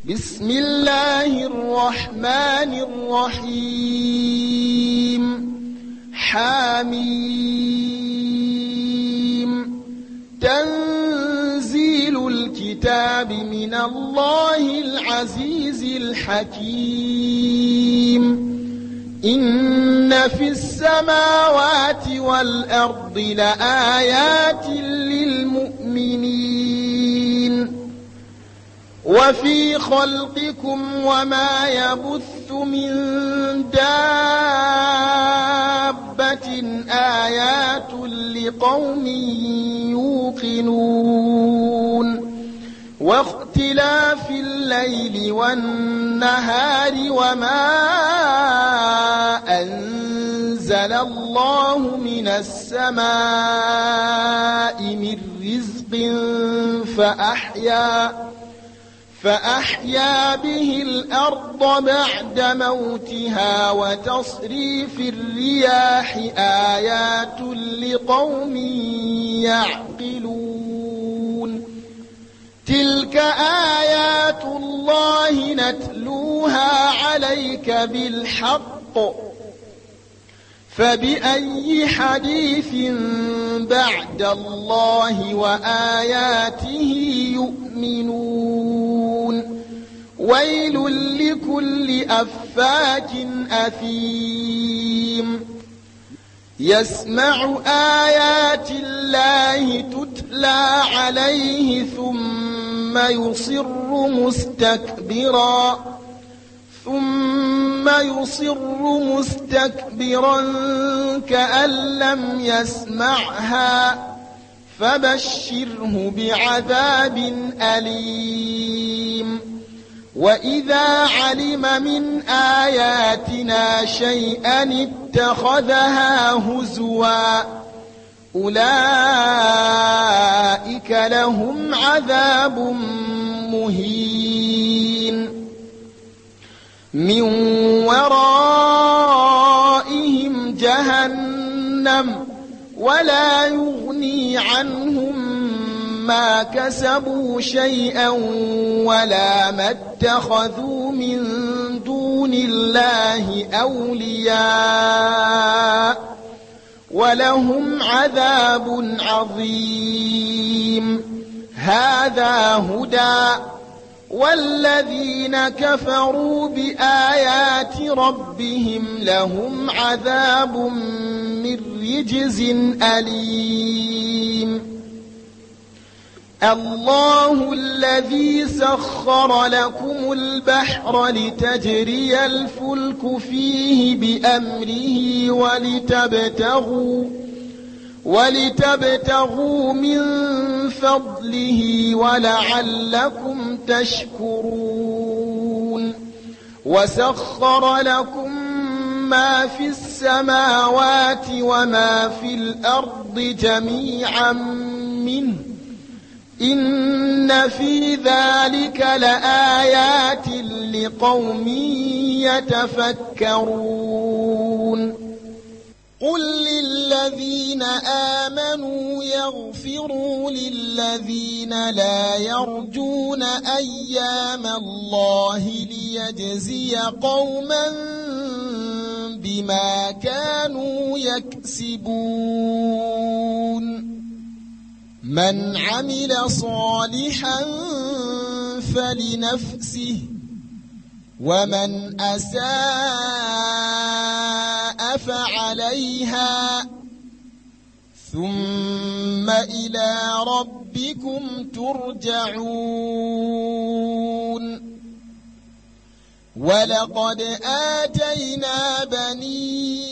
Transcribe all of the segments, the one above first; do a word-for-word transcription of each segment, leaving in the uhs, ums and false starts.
بسم الله الرحمن الرحيم حميم تنزيل الكتاب من الله العزيز الحكيم إن في السماوات والأرض لآيات للمؤمنين وفي خلقكم وما يبث من دابة آيات لقوم يوقنون واختلاف الليل والنهار وما أنزل الله من السماء من رزق فأحيا فأحيا به الأرض بعد موتها وتصريف الرياح آيات لقوم يعقلون تلك آيات الله نتلوها عليك بالحق فبأي حديث بعد الله وآياته يؤمنون ويل لكل أفاك أثيم يسمع آيات الله تتلى عليه ثم يصر مستكبرا ثم يصر مستكبرا كأن لم يسمعها فبشره بعذاب أليم وإذا علم من آياتنا شيئا اتخذها هزوا أولئك لهم عذاب مهين من ورائهم جهنم ولا يغني عنهم ما كسبوا شيئا ولا ما اتخذوا من دون الله أولياء ولهم عذاب عظيم هذا هدى والذين كفروا بآيات ربهم لهم عذاب من رجز أليم الله الذي سخر لكم البحر لتجري الفلك فيه بأمره ولتبتغوا ولتبتغوا من فضله ولعلكم تشكرون وسخر لكم ما في السماوات وما في الأرض جميعا منه إن في ذلك لآيات لقوم يتفكرون قل للذين آمنوا يغفروا للذين لا يرجون أيام الله ليجزي قوما بما كانوا يكسبون من عمل صالحا فلنفسه ومن أساء فعليها ثم إلى ربكم ترجعون ولقد آتينا بني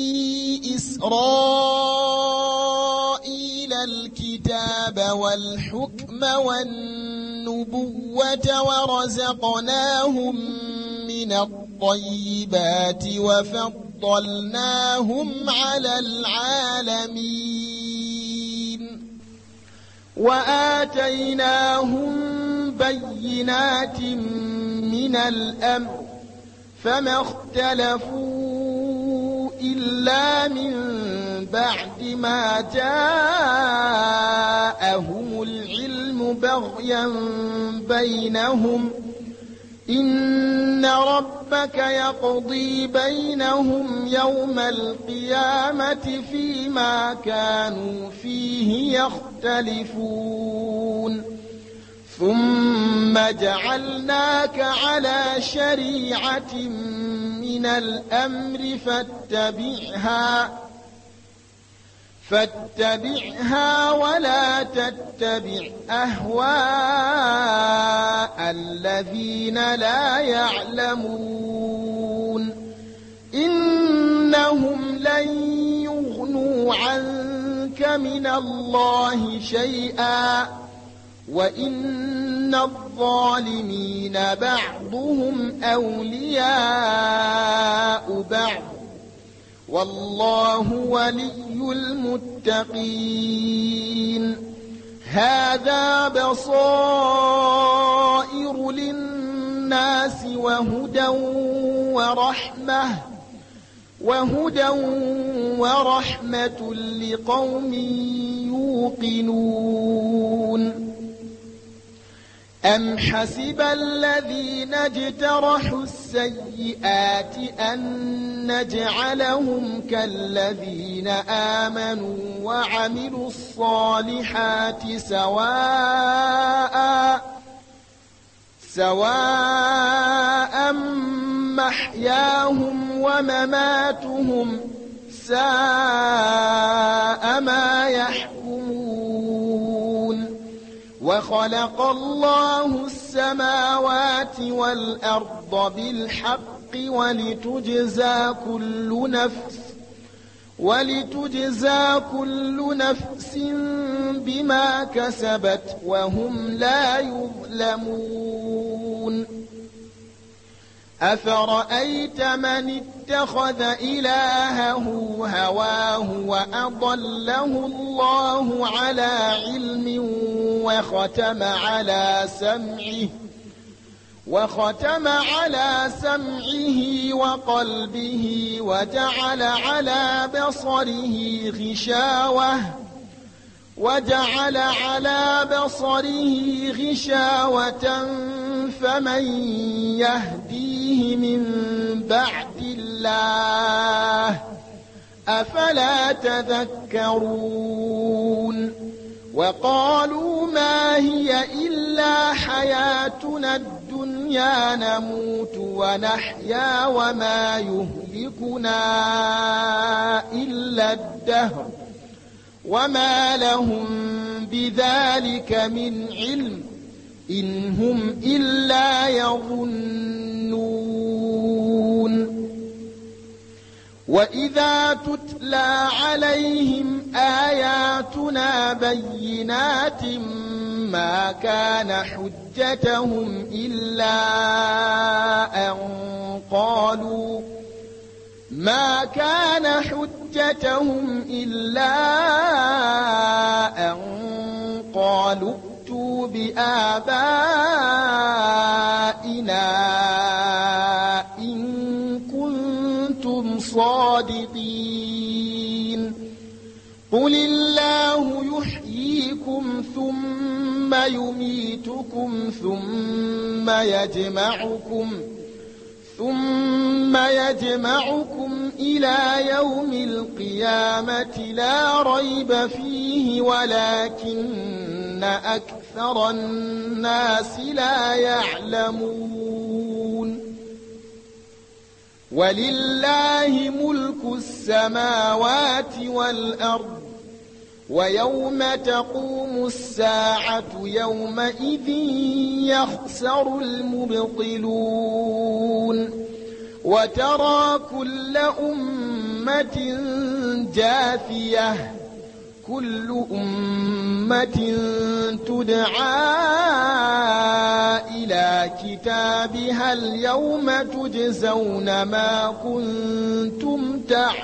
إسرائيل الكتاب والحكم والنبوة ورزقناهم من الطيبات وفضلناهم على العالمين وآتيناهم بينات من الأمر فما اختلفوا إلا من بعد ما جاءهم العلم بغيا بينهم إن ربك يقضي بينهم يوم القيامة فيما كانوا فيه يختلفون ثم جعلناك على شريعة من الأمر فاتبعها فاتبعها ولا تتبع أهواء الذين لا يعلمون إنهم لن يغنوا عنك من الله شيئا وإن الظالمين بعضهم أولياء بعض والله ولي المتقين هذا بصائر للناس وهدى ورحمة وهدى ورحمة لقوم يوقنون أم حسب الذين اجترحوا السيئات أن نجعلهم كالذين آمنوا وعملوا الصالحات سواء سواء محياهم ومماتهم ساء ما يحكمون وخلق الله السماوات والأرض بالحق ولتجزى كل نفس ولتجزى كل نفس بما كسبت وهم لا يظلمون أفرأيت من اتخذ إلهه هواه وأضله الله على علم وختم على سمعه وختم على سمعه وقلبه وجعل على بصره غشاوة وجعل على بصره غشاوة فمن يهديه من بعد الله أفلا تذكرون وقالوا ما هي إلا حياتنا الدنيا نموت ونحيا وما يهلكنا إلا الدهر وما لهم بذلك من علم إن هم إلا يظنون وإذا تتلى عليهم آياتنا بينات ما كان حجتهم إلا أن قالوا ما كان حجتهم إلا أن قالوا ائتوا بآبائنا إن كنتم صادقين قل الله يحييكم ثم يميتكم ثم يجمعكم ثم يجمعكم إلى يوم القيامة لا ريب فيه ولكن أكثر الناس لا يعلمون ولله ملك السماوات والأرض ويوم تقوم الساعة يومئذ يخسر المبطلون وترى كل أمة جاثية كل أمة تدعى إلى كتابها اليوم تجزون ما كنتم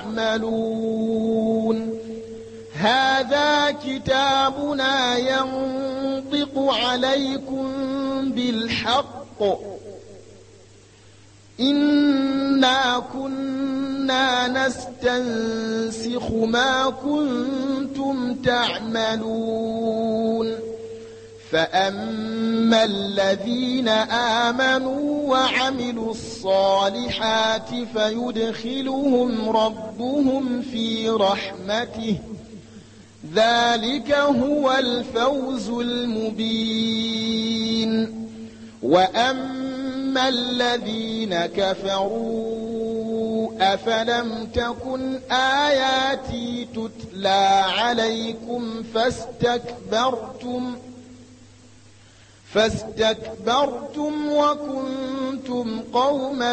تعملون هذا كتابنا ينطق عليكم بالحق إنا كنا نستنسخ ما كنتم تعملون فأما الذين آمنوا وعملوا الصالحات فيدخلهم ربهم في رحمته ذلك هو الفوز المبين. وأما الذين كفروا أفلم تكن آياتي تتلى عليكم فاستكبرتم فاستكبرتم وكنتم قوما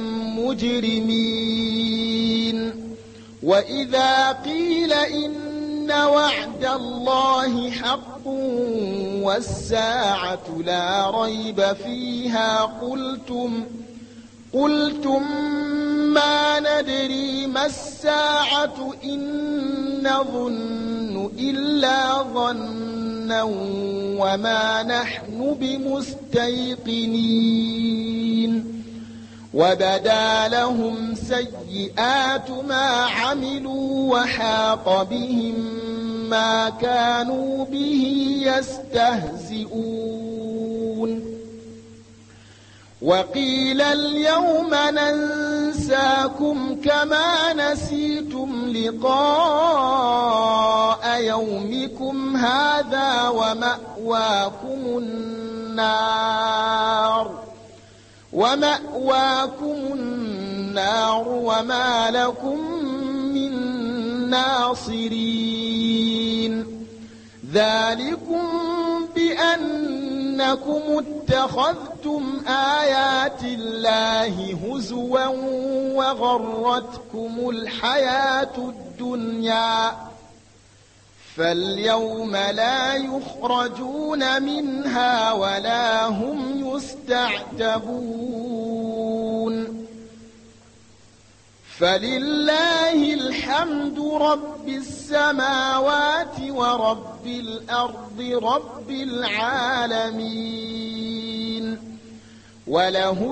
مجرمين. وإذا قيل إن وعد الله حق والساعة لا ريب فيها قلتم قلتم ما ندري ما الساعة إن نظن إلا ظنا وما نحن بمستيقنين. وبدا لهم سيئات ما عملوا وحاق بهم ما كانوا به يستهزئون. وقيل اليوم ننساكم كما نسيتم لقاء يومكم هذا ومأواكم النار ومأواكم النار وما لكم من ناصرين. ذلكم بأنكم اتخذتم آيات الله هزوا وغرتكم الحياة الدنيا فاليوم لا يخرجون منها ولا هم يستعتبون. فلله الحمد رب السماوات ورب الأرض رب العالمين وله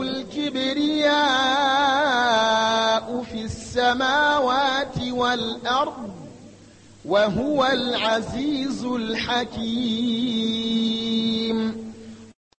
الكبرياء في السماوات والأرض وهو العزيز الحكيم.